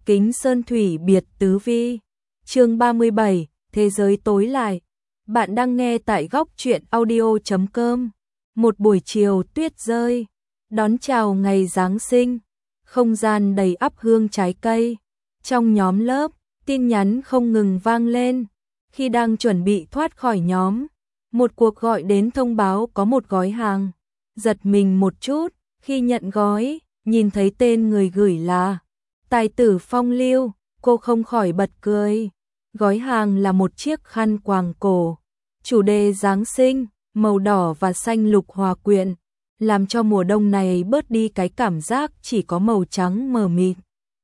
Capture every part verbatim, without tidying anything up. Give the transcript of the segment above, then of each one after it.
Kính Sơn Thủy Biệt Tứ Vi. Chương ba mươi bảy, Thế giới tối lại. Bạn đang nghe tại góc truyện audio chấm com. Một buổi chiều tuyết rơi, đón chào ngày Giáng sinh, không gian đầy ắp hương trái cây. Trong nhóm lớp, tin nhắn không ngừng vang lên. Khi đang chuẩn bị thoát khỏi nhóm, một cuộc gọi đến thông báo có một gói hàng. Giật mình một chút, khi nhận gói, nhìn thấy tên người gửi là Tài tử Phong Lưu, cô không khỏi bật cười. Gói hàng là một chiếc khăn quàng cổ, chủ đề Giáng sinh, màu đỏ và xanh lục hòa quyện, làm cho mùa đông này bớt đi cái cảm giác chỉ có màu trắng mờ mịt.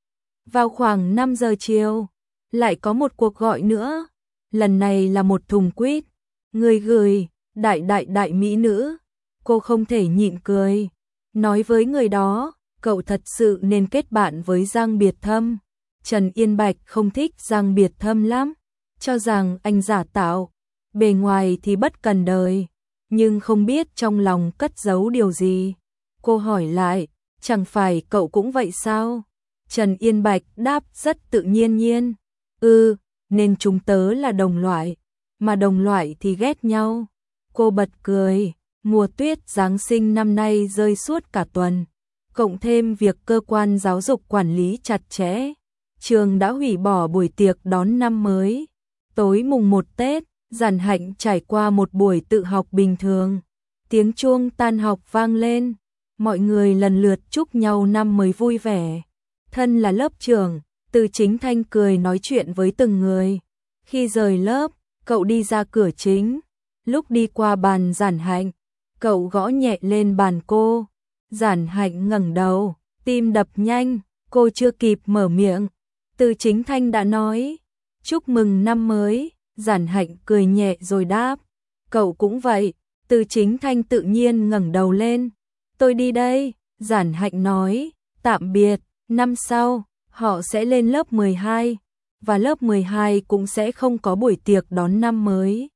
Vào khoảng năm giờ chiều, lại có một cuộc gọi nữa, lần này là một thùng quýt. Người gửi, đại đại đại mỹ nữ. Cô không thể nhịn cười, nói với người đó, cậu thật sự nên kết bạn với Giang Biệt Thâm. Trần Yên Bạch không thích Giang Biệt Thâm lắm, cho rằng anh giả tạo, bề ngoài thì bất cần đời, nhưng không biết trong lòng cất giấu điều gì. Cô hỏi lại, chẳng phải cậu cũng vậy sao? Trần Yên Bạch đáp rất tự nhiên nhiên, ừ, nên chúng tớ là đồng loại, mà đồng loại thì ghét nhau. Cô bật cười, mùa tuyết Giáng sinh năm nay rơi suốt cả tuần, cộng thêm việc cơ quan giáo dục quản lý chặt chẽ, trường đã hủy bỏ buổi tiệc đón năm mới. Tối mùng một Tết, Giản Hạnh trải qua một buổi tự học bình thường. Tiếng chuông tan học vang lên, mọi người lần lượt chúc nhau năm mới vui vẻ. Thân là lớp trưởng, Từ Chính Thanh cười nói chuyện với từng người. Khi rời lớp, cậu đi ra cửa chính, lúc đi qua bàn Giản Hạnh, cậu gõ nhẹ lên bàn cô. Giản Hạnh ngẩng đầu, tim đập nhanh, cô chưa kịp mở miệng, Từ Chính Thanh đã nói, chúc mừng năm mới. Giản Hạnh cười nhẹ rồi đáp, cậu cũng vậy. Từ Chính Thanh tự nhiên ngẩng đầu lên, tôi đi đây. Giản Hạnh nói, tạm biệt, năm sau, họ sẽ lên lớp mười hai, và lớp mười hai cũng sẽ không có buổi tiệc đón năm mới.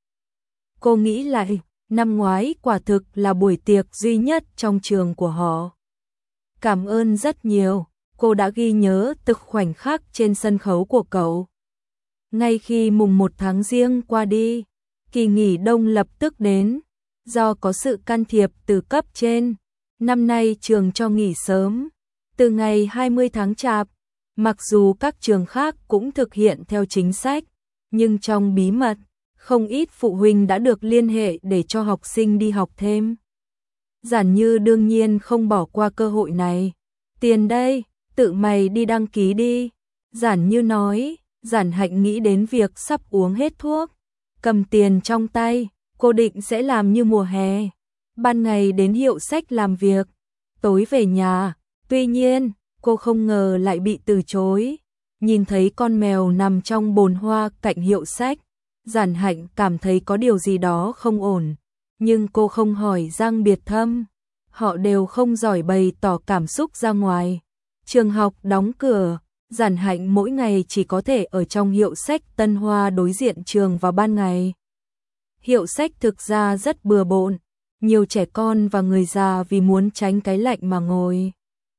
Cô nghĩ lại, năm ngoái quả thực là buổi tiệc duy nhất trong trường của họ. Cảm ơn rất nhiều, cô đã ghi nhớ từng khoảnh khắc trên sân khấu của cậu. Ngay khi mùng một tháng Giêng qua đi, kỳ nghỉ đông lập tức đến. Do có sự can thiệp từ cấp trên, năm nay trường cho nghỉ sớm, từ ngày hai mươi tháng Chạp. Mặc dù các trường khác cũng thực hiện theo chính sách, nhưng trong bí mật, không ít phụ huynh đã được liên hệ để cho học sinh đi học thêm. Giản Như đương nhiên không bỏ qua cơ hội này. Tiền đây, tự mày đi đăng ký đi. Giản Như nói. Giản Hạnh nghĩ đến việc sắp uống hết thuốc, cầm tiền trong tay, cô định sẽ làm như mùa hè, ban ngày đến hiệu sách làm việc, tối về nhà. Tuy nhiên, cô không ngờ lại bị từ chối. Nhìn thấy con mèo nằm trong bồn hoa cạnh hiệu sách, Giản Hạnh cảm thấy có điều gì đó không ổn, nhưng cô không hỏi Giang Biệt Thâm, họ đều không giỏi bày tỏ cảm xúc ra ngoài. Trường học đóng cửa, Giản Hạnh mỗi ngày chỉ có thể ở trong hiệu sách Tân Hoa đối diện trường vào ban ngày. Hiệu sách thực ra rất bừa bộn, nhiều trẻ con và người già vì muốn tránh cái lạnh mà ngồi,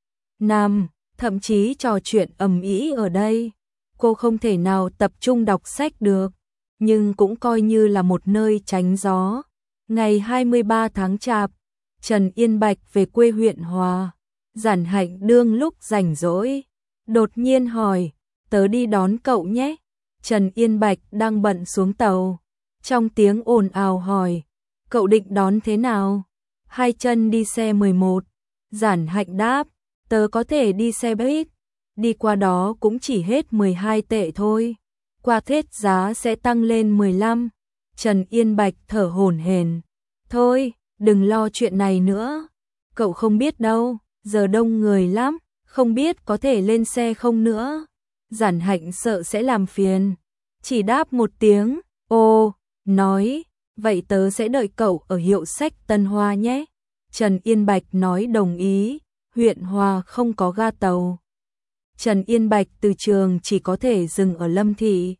nằm, thậm chí trò chuyện ầm ĩ ở đây. Cô không thể nào tập trung đọc sách được, nhưng cũng coi như là một nơi tránh gió. Ngày hai mươi ba tháng Chạp, Trần Yên Bạch về quê huyện Hòa. Giản Hạnh đương lúc rảnh rỗi, đột nhiên hỏi, tớ đi đón cậu nhé. Trần Yên Bạch đang bận xuống tàu, trong tiếng ồn ào hỏi, cậu định đón thế nào? Hai chân đi xe mười một. Giản Hạnh đáp, tớ có thể đi xe buýt, đi qua đó cũng chỉ hết mười hai tệ thôi, qua Tết giá sẽ tăng lên mười lăm. Trần Yên Bạch thở hổn hển, thôi, đừng lo chuyện này nữa, cậu không biết đâu, giờ đông người lắm, không biết có thể lên xe không nữa. Giản Hạnh sợ sẽ làm phiền, chỉ đáp một tiếng, ồ, nói, vậy tớ sẽ đợi cậu ở hiệu sách Tân Hoa nhé. Trần Yên Bạch nói đồng ý, huyện Hòa không có ga tàu. Trần Yên Bạch từ trường chỉ có thể dừng ở Lâm Thị,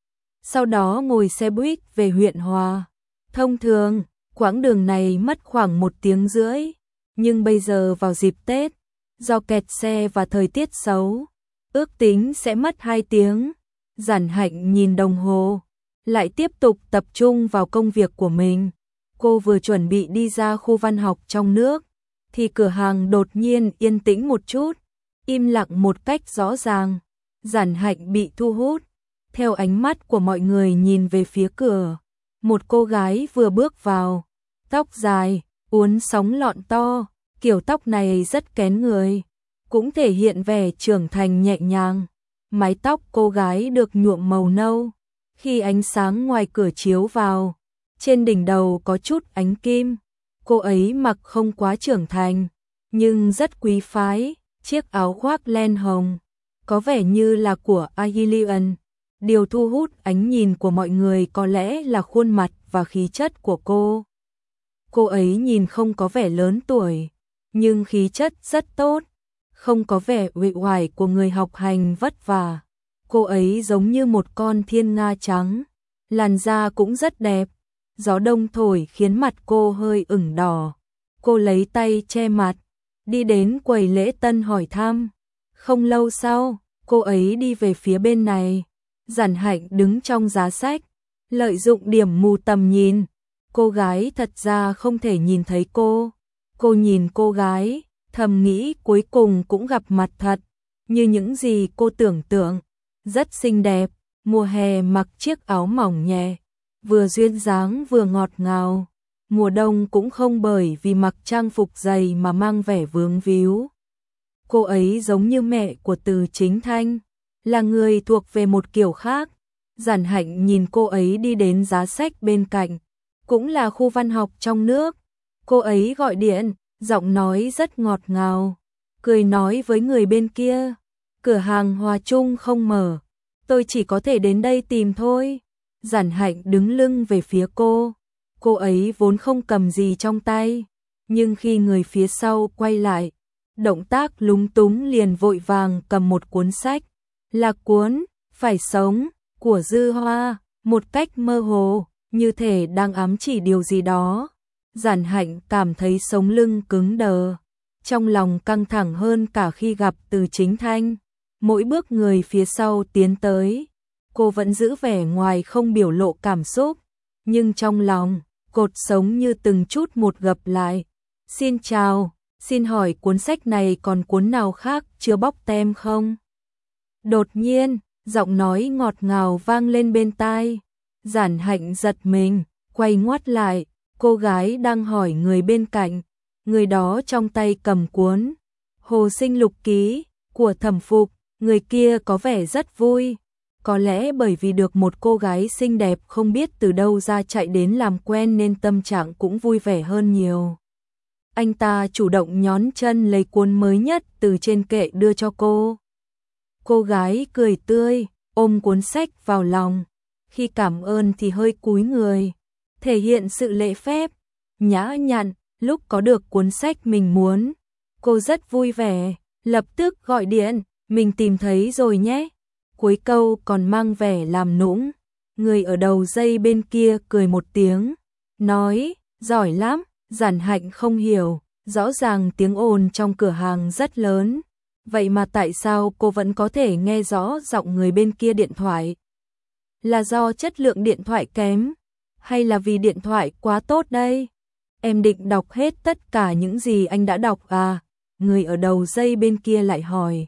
sau đó ngồi xe buýt về huyện Hòa. Thông thường, quãng đường này mất khoảng một tiếng rưỡi, nhưng bây giờ vào dịp Tết, do kẹt xe và thời tiết xấu, ước tính sẽ mất hai tiếng. Giản Hạnh nhìn đồng hồ, lại tiếp tục tập trung vào công việc của mình. Cô vừa chuẩn bị đi ra khu văn học trong nước, thì cửa hàng đột nhiên yên tĩnh một chút, im lặng một cách rõ ràng. Giản Hạnh bị thu hút, theo ánh mắt của mọi người nhìn về phía cửa. Một cô gái vừa bước vào, tóc dài, uốn sóng lọn to, kiểu tóc này rất kén người, cũng thể hiện vẻ trưởng thành nhẹ nhàng. Mái tóc cô gái được nhuộm màu nâu, khi ánh sáng ngoài cửa chiếu vào, trên đỉnh đầu có chút ánh kim. Cô ấy mặc không quá trưởng thành, nhưng rất quý phái, chiếc áo khoác len hồng, có vẻ như là của Ailian. Điều thu hút ánh nhìn của mọi người có lẽ là khuôn mặt và khí chất của cô. Cô ấy nhìn không có vẻ lớn tuổi, nhưng khí chất rất tốt, không có vẻ uể oải của người học hành vất vả. Cô ấy giống như một con thiên nga trắng, làn da cũng rất đẹp. Gió đông thổi khiến mặt cô hơi ửng đỏ. Cô lấy tay che mặt, đi đến quầy lễ tân hỏi thăm. Không lâu sau, cô ấy đi về phía bên này. Giản Hạnh đứng trong giá sách, lợi dụng điểm mù tầm nhìn. Cô gái thật ra không thể nhìn thấy cô. Cô nhìn cô gái, thầm nghĩ cuối cùng cũng gặp mặt thật, như những gì cô tưởng tượng. Rất xinh đẹp, mùa hè mặc chiếc áo mỏng nhẹ, vừa duyên dáng vừa ngọt ngào. Mùa đông cũng không bởi vì mặc trang phục dày mà mang vẻ vướng víu. Cô ấy giống như mẹ của Từ Chính Thanh, là người thuộc về một kiểu khác. Giản Hạnh nhìn cô ấy đi đến giá sách bên cạnh, cũng là khu văn học trong nước. Cô ấy gọi điện, giọng nói rất ngọt ngào, cười nói với người bên kia, cửa hàng Hòa Trung không mở, tôi chỉ có thể đến đây tìm thôi. Giản Hạnh đứng lưng về phía cô, cô ấy vốn không cầm gì trong tay, nhưng khi người phía sau quay lại, động tác lúng túng liền vội vàng cầm một cuốn sách, là cuốn Phải Sống của Dư Hoa, một cách mơ hồ, như thể đang ám chỉ điều gì đó. Giản Hạnh cảm thấy sống lưng cứng đờ, trong lòng căng thẳng hơn cả khi gặp Từ Chính Thanh. Mỗi bước người phía sau tiến tới, cô vẫn giữ vẻ ngoài không biểu lộ cảm xúc, nhưng trong lòng, cột sống như từng chút một gập lại. Xin chào, xin hỏi cuốn sách này còn cuốn nào khác chưa bóc tem không? Đột nhiên, giọng nói ngọt ngào vang lên bên tai. Giản Hạnh giật mình, quay ngoắt lại, cô gái đang hỏi người bên cạnh. Người đó trong tay cầm cuốn Hồ Sinh Lục Ký của Thẩm Phục. Người kia có vẻ rất vui, có lẽ bởi vì được một cô gái xinh đẹp không biết từ đâu ra chạy đến làm quen nên tâm trạng cũng vui vẻ hơn nhiều. Anh ta chủ động nhón chân lấy cuốn mới nhất từ trên kệ đưa cho cô. Cô gái cười tươi, ôm cuốn sách vào lòng, khi cảm ơn thì hơi cúi người, thể hiện sự lễ phép, nhã nhặn. Lúc có được cuốn sách mình muốn, cô rất vui vẻ, lập tức gọi điện, mình tìm thấy rồi nhé. Cuối câu còn mang vẻ làm nũng. Người ở đầu dây bên kia cười một tiếng, nói, giỏi lắm. Giản Hạnh không hiểu, rõ ràng tiếng ồn trong cửa hàng rất lớn, vậy mà tại sao cô vẫn có thể nghe rõ giọng người bên kia điện thoại? Là do chất lượng điện thoại kém, hay là vì điện thoại quá tốt đây? Em định đọc hết tất cả những gì anh đã đọc à? Người ở đầu dây bên kia lại hỏi.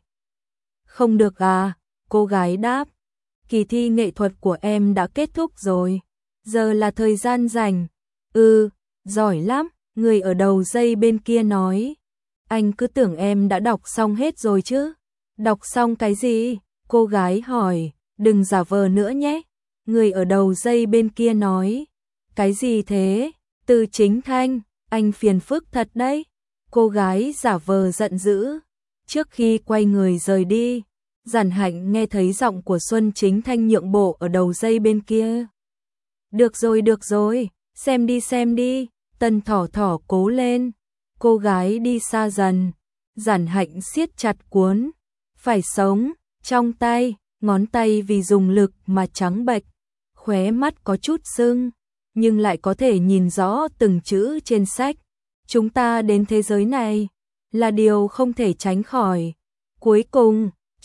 Không được à? Cô gái đáp. Kỳ thi nghệ thuật của em đã kết thúc rồi, giờ là thời gian rảnh. Ừ, giỏi lắm. Người ở đầu dây bên kia nói. Anh cứ tưởng em đã đọc xong hết rồi chứ. Đọc xong cái gì? Cô gái hỏi. Đừng giả vờ nữa nhé. Người ở đầu dây bên kia nói. Cái gì thế? Từ Chính Thanh, anh phiền phức thật đấy. Cô gái giả vờ giận dữ. Trước khi quay người rời đi, Giản Hạnh nghe thấy giọng của Xuân Chính Thanh nhượng bộ ở đầu dây bên kia. Được rồi, được rồi, xem đi xem đi. Tân Thỏ Thỏ cố lên. Cô gái đi xa dần. Giản Hạnh siết chặt cuốn Phải Sống trong tay, ngón tay vì dùng lực mà trắng bệch, khóe mắt có chút sưng, nhưng lại có thể nhìn rõ từng chữ trên sách. Chúng ta đến thế giới này là điều không thể tránh khỏi. Cuối cùng,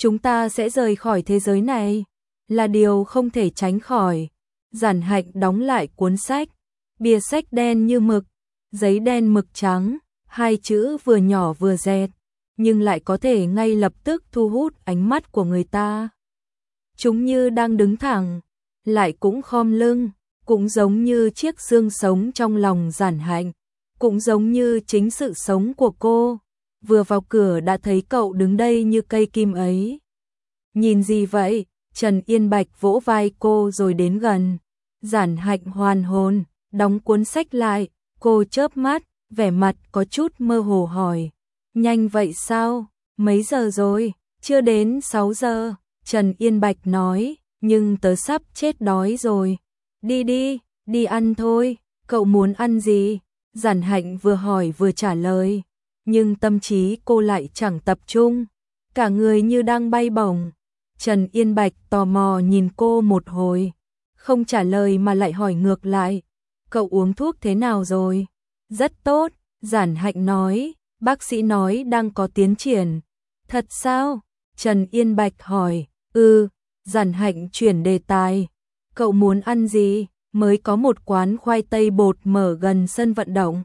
chúng ta sẽ rời khỏi thế giới này, là điều không thể tránh khỏi. Giản Hạnh đóng lại cuốn sách, bìa sách đen như mực, giấy đen mực trắng, hai chữ vừa nhỏ vừa dẹt, nhưng lại có thể ngay lập tức thu hút ánh mắt của người ta. Chúng như đang đứng thẳng, lại cũng khom lưng, cũng giống như chiếc xương sống trong lòng Giản Hạnh, cũng giống như chính sự sống của cô. Vừa vào cửa đã thấy cậu đứng đây như cây kim ấy. Nhìn gì vậy? Trần Yên Bạch vỗ vai cô rồi đến gần. Giản Hạnh hoàn hồn, đóng cuốn sách lại, cô chớp mắt, vẻ mặt có chút mơ hồ hỏi. Nhanh vậy sao? Mấy giờ rồi? Chưa đến sáu giờ, Trần Yên Bạch nói, nhưng tớ sắp chết đói rồi. Đi đi, đi ăn thôi, cậu muốn ăn gì? Giản Hạnh vừa hỏi vừa trả lời, nhưng tâm trí cô lại chẳng tập trung, cả người như đang bay bổng. Trần Yên Bạch tò mò nhìn cô một hồi, không trả lời mà lại hỏi ngược lại, cậu uống thuốc thế nào rồi? Rất tốt, Giản Hạnh nói, bác sĩ nói đang có tiến triển. Thật sao? Trần Yên Bạch hỏi, ừ, Giản Hạnh chuyển đề tài, cậu muốn ăn gì? Mới có một quán khoai tây bột mở gần sân vận động.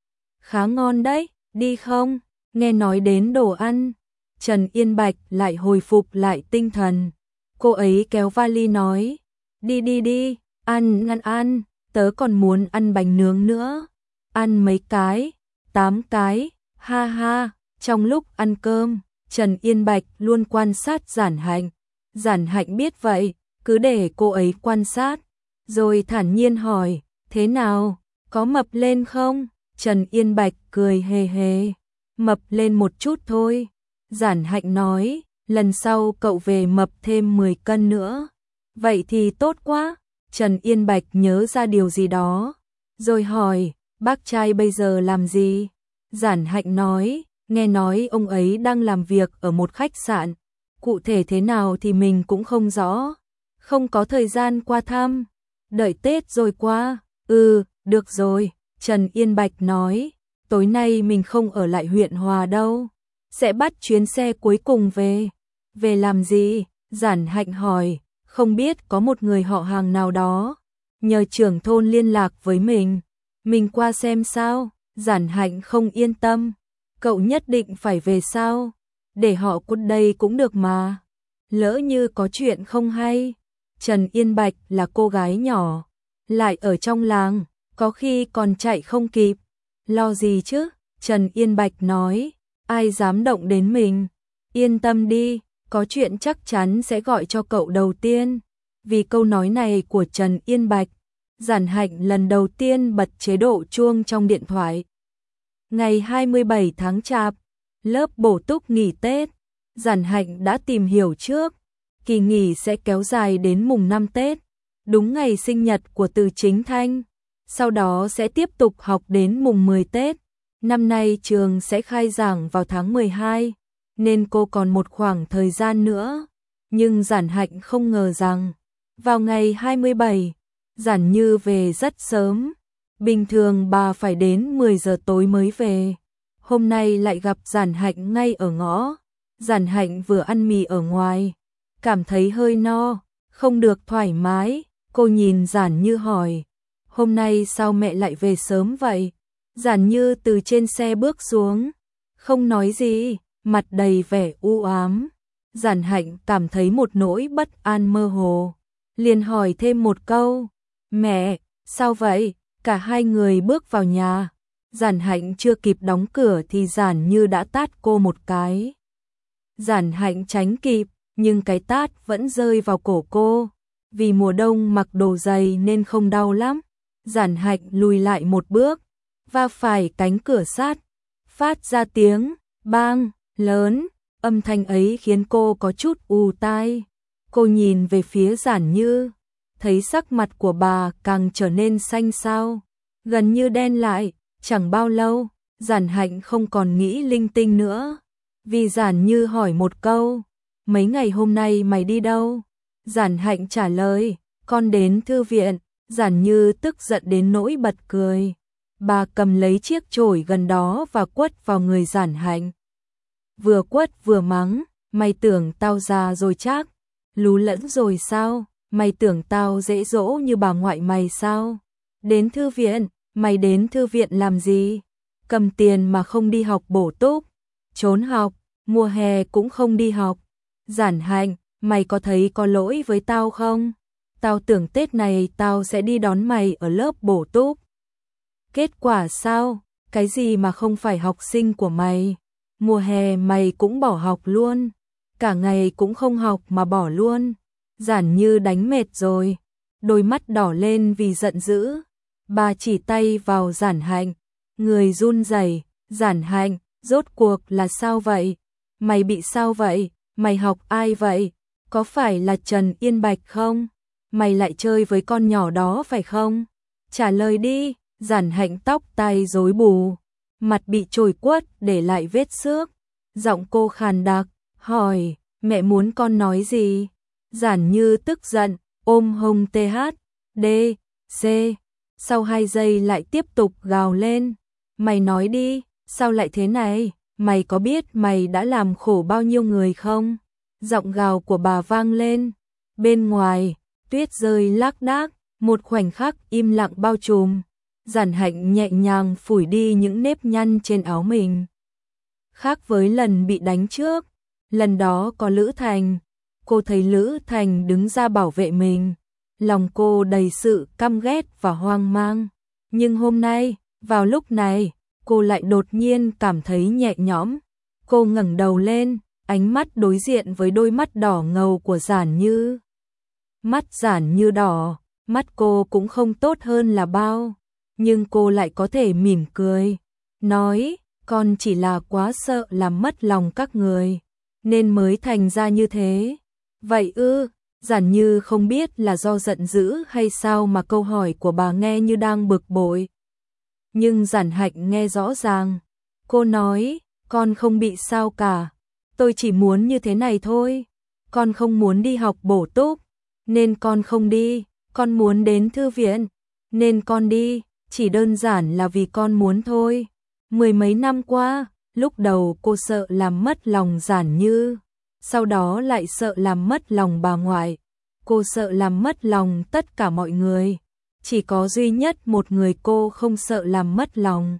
Khá ngon đấy, đi không? Nghe nói đến đồ ăn, Trần Yên Bạch lại hồi phục lại tinh thần. Cô ấy kéo vali nói, đi đi đi, ăn ăn ăn, tớ còn muốn ăn bánh nướng nữa. Ăn mấy cái? Tám cái, ha ha. Trong lúc ăn cơm, Trần Yên Bạch luôn quan sát Giản Hạnh. Giản Hạnh biết vậy, cứ để cô ấy quan sát, rồi thản nhiên hỏi, thế nào, có mập lên không? Trần Yên Bạch cười hề hề, mập lên một chút thôi. Giản Hạnh nói, lần sau cậu về mập thêm mười cân nữa. Vậy thì tốt quá. Trần Yên Bạch nhớ ra điều gì đó, rồi hỏi, bác trai bây giờ làm gì? Giản Hạnh nói, nghe nói ông ấy đang làm việc ở một khách sạn, cụ thể thế nào thì mình cũng không rõ, không có thời gian qua thăm, đợi Tết rồi qua. Ừ, được rồi, Trần Yên Bạch nói, tối nay mình không ở lại huyện Hòa đâu, sẽ bắt chuyến xe cuối cùng về. Về làm gì? Giản Hạnh hỏi, không biết có một người họ hàng nào đó, nhờ trưởng thôn liên lạc với mình, mình qua xem sao. Giản Hạnh không yên tâm, cậu nhất định phải về sao? Để họ qua đây cũng được mà, lỡ như có chuyện không hay. Trần Yên Bạch là cô gái nhỏ, lại ở trong làng, có khi còn chạy không kịp. Lo gì chứ? Trần Yên Bạch nói, ai dám động đến mình. Yên tâm đi, có chuyện chắc chắn sẽ gọi cho cậu đầu tiên. Vì câu nói này của Trần Yên Bạch, Giản Hạnh lần đầu tiên bật chế độ chuông trong điện thoại. Ngày hai mươi bảy tháng Chạp, lớp bổ túc nghỉ Tết, Giản Hạnh đã tìm hiểu trước, kỳ nghỉ sẽ kéo dài đến mùng năm Tết, đúng ngày sinh nhật của Từ Chính Thanh, sau đó sẽ tiếp tục học đến mùng mười Tết. Năm nay trường sẽ khai giảng vào tháng mười hai, nên cô còn một khoảng thời gian nữa, nhưng Giản Hạnh không ngờ rằng, vào ngày hai mươi bảy, Giản Như về rất sớm, bình thường bà phải đến mười giờ tối mới về. Hôm nay lại gặp Giản Hạnh ngay ở ngõ. Giản Hạnh vừa ăn mì ở ngoài, cảm thấy hơi no, không được thoải mái, cô nhìn Giản Như hỏi, hôm nay sao mẹ lại về sớm vậy? Giản Như từ trên xe bước xuống, không nói gì, mặt đầy vẻ u ám. Giản Hạnh cảm thấy một nỗi bất an mơ hồ, liền hỏi thêm một câu, mẹ, sao vậy? Cả hai người bước vào nhà, Giản Hạnh chưa kịp đóng cửa thì Giản Như đã tát cô một cái. Giản Hạnh tránh kịp, nhưng cái tát vẫn rơi vào cổ cô, vì mùa đông mặc đồ dày nên không đau lắm. Giản Hạnh lùi lại một bước, va phải cánh cửa sắt, phát ra tiếng bang lớn, âm thanh ấy khiến cô có chút ù tai. Cô nhìn về phía Giản Như, thấy sắc mặt của bà càng trở nên xanh xao, gần như đen lại. Chẳng bao lâu, Giản Hạnh không còn nghĩ linh tinh nữa, vì Giản Như hỏi một câu, mấy ngày hôm nay mày đi đâu? Giản Hạnh trả lời, con đến thư viện. Giản Như tức giận đến nỗi bật cười, bà cầm lấy chiếc chổi gần đó và quất vào người Giản Hạnh. Vừa quất vừa mắng, Mày tưởng tao già rồi chắc, lú lẫn rồi sao? Mày tưởng tao dễ dỗ như bà ngoại mày sao? Đến thư viện, mày đến thư viện làm gì? Cầm tiền mà không đi học bổ túc, trốn học, mùa hè cũng không đi học. Giản Hạnh, mày có thấy có lỗi với tao không? Tao tưởng Tết này tao sẽ đi đón mày ở lớp bổ túc. Kết quả sao? Cái gì mà không phải học sinh của mày? Mùa hè mày cũng bỏ học luôn. Cả ngày cũng không học mà bỏ luôn. Giản Như đánh mệt rồi. Đôi mắt đỏ lên vì giận dữ. Bà chỉ tay vào Giản Hạnh. Người run rẩy. Giản Hạnh, rốt cuộc là sao vậy? Mày bị sao vậy? Mày học ai vậy? Có phải là Trần Yên Bạch không? Mày lại chơi với con nhỏ đó phải không? Trả lời đi. Giản Hạnh tóc tai rối bù, mặt bị chồi quất để lại vết xước. Giọng cô khàn đặc, hỏi, mẹ muốn con nói gì? Giản Như tức giận, ôm hông tê hát, đê, xê. Sau hai giây lại tiếp tục gào lên. Mày nói đi, sao lại thế này? Mày có biết mày đã làm khổ bao nhiêu người không? Giọng gào của bà vang lên. Bên ngoài, tuyết rơi lác đác, một khoảnh khắc im lặng bao trùm. Giản Hạnh nhẹ nhàng phủi đi những nếp nhăn trên áo mình. Khác với lần bị đánh trước, lần đó có Lữ Thành. Cô thấy Lữ Thành đứng ra bảo vệ mình. Lòng cô đầy sự căm ghét và hoang mang. Nhưng hôm nay, vào lúc này, cô lại đột nhiên cảm thấy nhẹ nhõm. Cô ngẩng đầu lên, ánh mắt đối diện với đôi mắt đỏ ngầu của Giản Như. Mắt Giản Như đỏ, mắt cô cũng không tốt hơn là bao. Nhưng cô lại có thể mỉm cười, nói, con chỉ là quá sợ làm mất lòng các người, nên mới thành ra như thế. Vậy ư? Giản Như không biết là do giận dữ hay sao mà câu hỏi của bà nghe như đang bực bội. Nhưng Giản Hạnh nghe rõ ràng. Cô nói, con không bị sao cả, tôi chỉ muốn như thế này thôi. Con không muốn đi học bổ túc, nên con không đi. Con muốn đến thư viện, nên con đi. Chỉ đơn giản là vì con muốn thôi. Mười mấy năm qua, lúc đầu cô sợ làm mất lòng Giản Như, sau đó lại sợ làm mất lòng bà ngoại. Cô sợ làm mất lòng tất cả mọi người. Chỉ có duy nhất một người cô không sợ làm mất lòng.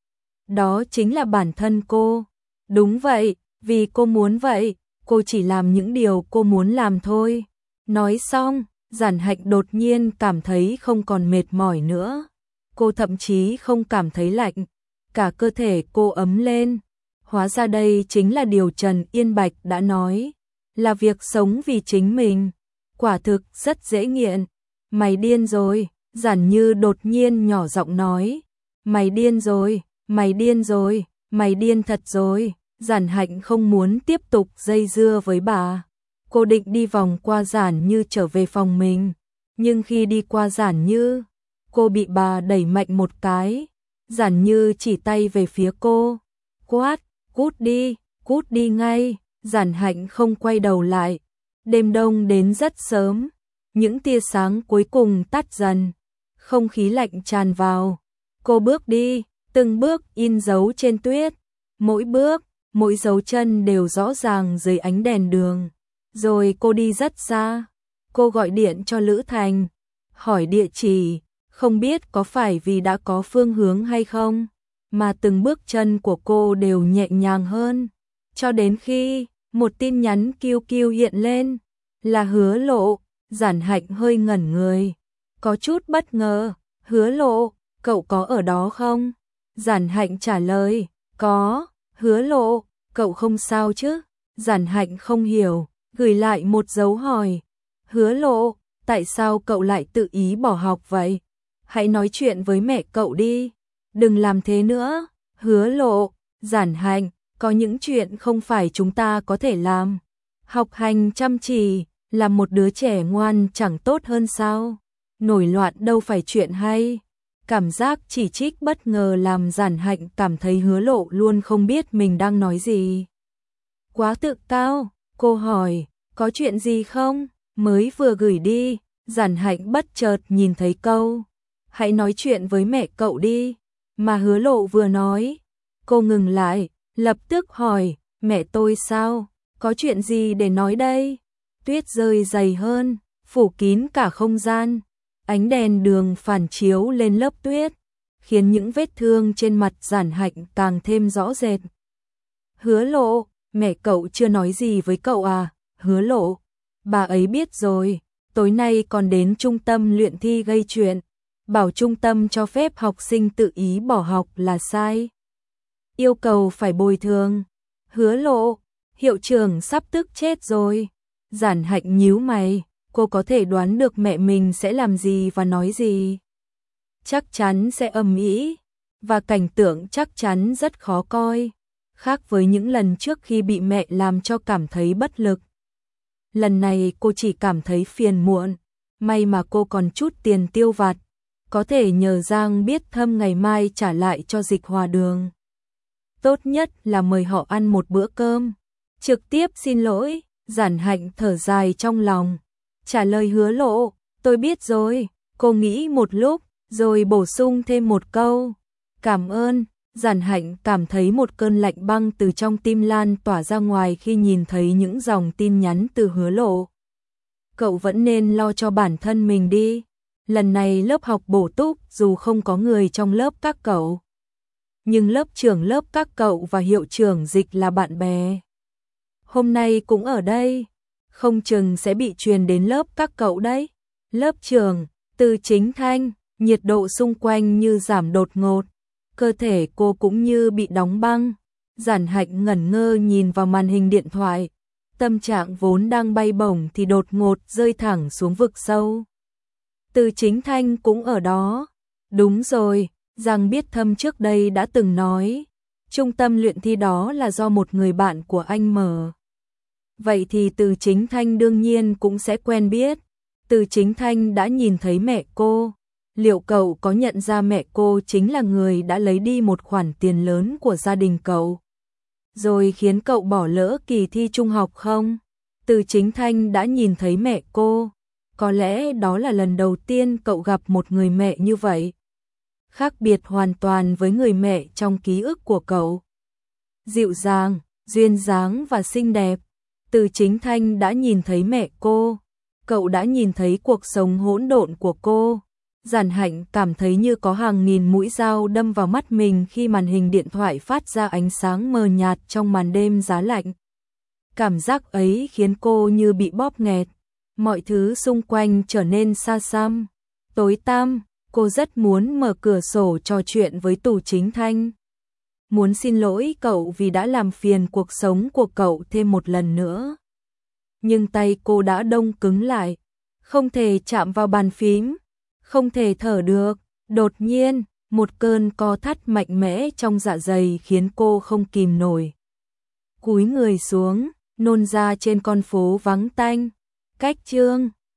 Đó chính là bản thân cô. Đúng vậy, vì cô muốn vậy, cô chỉ làm những điều cô muốn làm thôi. Nói xong, Giản Hạnh đột nhiên cảm thấy không còn mệt mỏi nữa. Cô thậm chí không cảm thấy lạnh, cả cơ thể cô ấm lên. Hóa ra đây chính là điều Trần Yên Bạch đã nói, là việc sống vì chính mình. Quả thực rất dễ nghiện. Mày điên rồi, Giản Như đột nhiên nhỏ giọng nói. Mày điên rồi, mày điên rồi, mày điên thật rồi. Giản Hạnh không muốn tiếp tục dây dưa với bà. Cô định đi vòng qua Giản Như trở về phòng mình. Nhưng khi đi qua Giản Như, cô bị bà đẩy mạnh một cái. Giản Như chỉ tay về phía cô. Quát, cút đi, cút đi ngay. Giản Hạnh không quay đầu lại. Đêm đông đến rất sớm. Những tia sáng cuối cùng tắt dần. Không khí lạnh tràn vào. Cô bước đi, từng bước in dấu trên tuyết. Mỗi bước, mỗi dấu chân đều rõ ràng dưới ánh đèn đường. Rồi cô đi rất xa. Cô gọi điện cho Lữ Thành, hỏi địa chỉ. Không biết có phải vì đã có phương hướng hay không, mà từng bước chân của cô đều nhẹ nhàng hơn. Cho đến khi một tin nhắn kiu kiu hiện lên, là Hứa Lộ. Giản Hạnh hơi ngẩn người, có chút bất ngờ. Hứa Lộ, cậu có ở đó không? Giản Hạnh trả lời, có. Hứa Lộ, cậu không sao chứ? Giản Hạnh không hiểu, gửi lại một dấu hỏi. Hứa Lộ, tại sao cậu lại tự ý bỏ học vậy? Hãy nói chuyện với mẹ cậu đi. Đừng làm thế nữa. Hứa Lộ, Giản Hạnh, có những chuyện không phải chúng ta có thể làm. Học hành chăm chỉ, làm một đứa trẻ ngoan chẳng tốt hơn sao? Nổi loạn đâu phải chuyện hay. Cảm giác chỉ trích bất ngờ làm Giản Hạnh cảm thấy Hứa Lộ luôn không biết mình đang nói gì. Quá tự cao, cô hỏi, có chuyện gì không? Mới vừa gửi đi, Giản Hạnh bất chợt nhìn thấy câu, hãy nói chuyện với mẹ cậu đi, mà Hứa Lộ vừa nói. Cô ngừng lại, lập tức hỏi, mẹ tôi sao? có chuyện gì để nói đây? Tuyết rơi dày hơn, phủ kín cả không gian. Ánh đèn đường phản chiếu lên lớp tuyết, khiến những vết thương trên mặt Giản Hạnh càng thêm rõ rệt. Hứa Lộ, mẹ cậu chưa nói gì với cậu à? Hứa Lộ, bà ấy biết rồi, tối nay còn đến trung tâm luyện thi gây chuyện, bảo trung tâm cho phép học sinh tự ý bỏ học là sai. Yêu cầu phải bồi thường. Hứa Lộ, hiệu trưởng sắp tức chết rồi. Giản Hạnh nhíu mày, cô có thể đoán được mẹ mình sẽ làm gì và nói gì. Chắc chắn sẽ ầm ĩ, và cảnh tượng chắc chắn rất khó coi, khác với những lần trước khi bị mẹ làm cho cảm thấy bất lực. Lần này cô chỉ cảm thấy phiền muộn, may mà cô còn chút tiền tiêu vặt, có thể nhờ Giang Biết Thâm ngày mai trả lại cho Dịch Hòa Đường. Tốt nhất là mời họ ăn một bữa cơm. Trực tiếp xin lỗi. Giản Hạnh thở dài trong lòng, trả lời Hứa Lộ, tôi biết rồi. Cô nghĩ một lúc, rồi bổ sung thêm một câu, cảm ơn. Giản Hạnh cảm thấy một cơn lạnh băng từ trong tim lan tỏa ra ngoài khi nhìn thấy những dòng tin nhắn từ Hứa Lộ. Cậu vẫn nên lo cho bản thân mình đi. Lần này lớp học bổ túc dù không có người trong lớp các cậu, nhưng lớp trưởng lớp các cậu và hiệu trưởng Dịch là bạn bè. Hôm nay cũng ở đây, không chừng sẽ bị truyền đến lớp các cậu đấy. Lớp trưởng, Từ Chính Thanh, nhiệt độ xung quanh như giảm đột ngột, cơ thể cô cũng như bị đóng băng. Giản Hạnh ngẩn ngơ nhìn vào màn hình điện thoại, tâm trạng vốn đang bay bổng thì đột ngột rơi thẳng xuống vực sâu. Từ Chính Thanh cũng ở đó. Đúng rồi, Giang Biết Thâm trước đây đã từng nói, trung tâm luyện thi đó là do một người bạn của anh mở. Vậy thì Từ Chính Thanh đương nhiên cũng sẽ quen biết. Từ Chính Thanh đã nhìn thấy mẹ cô. Liệu cậu có nhận ra mẹ cô chính là người đã lấy đi một khoản tiền lớn của gia đình cậu, rồi khiến cậu bỏ lỡ kỳ thi trung học không? Từ Chính Thanh đã nhìn thấy mẹ cô. Có lẽ đó là lần đầu tiên cậu gặp một người mẹ như vậy, khác biệt hoàn toàn với người mẹ trong ký ức của cậu. Dịu dàng, duyên dáng và xinh đẹp. Từ Chính Thanh đã nhìn thấy mẹ cô. Cậu đã nhìn thấy cuộc sống hỗn độn của cô. Giản Hạnh cảm thấy như có hàng nghìn mũi dao đâm vào mắt mình khi màn hình điện thoại phát ra ánh sáng mờ nhạt trong màn đêm giá lạnh. Cảm giác ấy khiến cô như bị bóp nghẹt. Mọi thứ xung quanh trở nên xa xăm, tối tăm. Cô rất muốn mở cửa sổ trò chuyện với Từ Chính Thanh, muốn xin lỗi cậu vì đã làm phiền cuộc sống của cậu thêm một lần nữa. Nhưng tay cô đã đông cứng lại, không thể chạm vào bàn phím, không thể thở được. Đột nhiên, một cơn co thắt mạnh mẽ trong dạ dày khiến cô không kìm nổi. Cúi người xuống, nôn ra trên con phố vắng tanh. Cách chương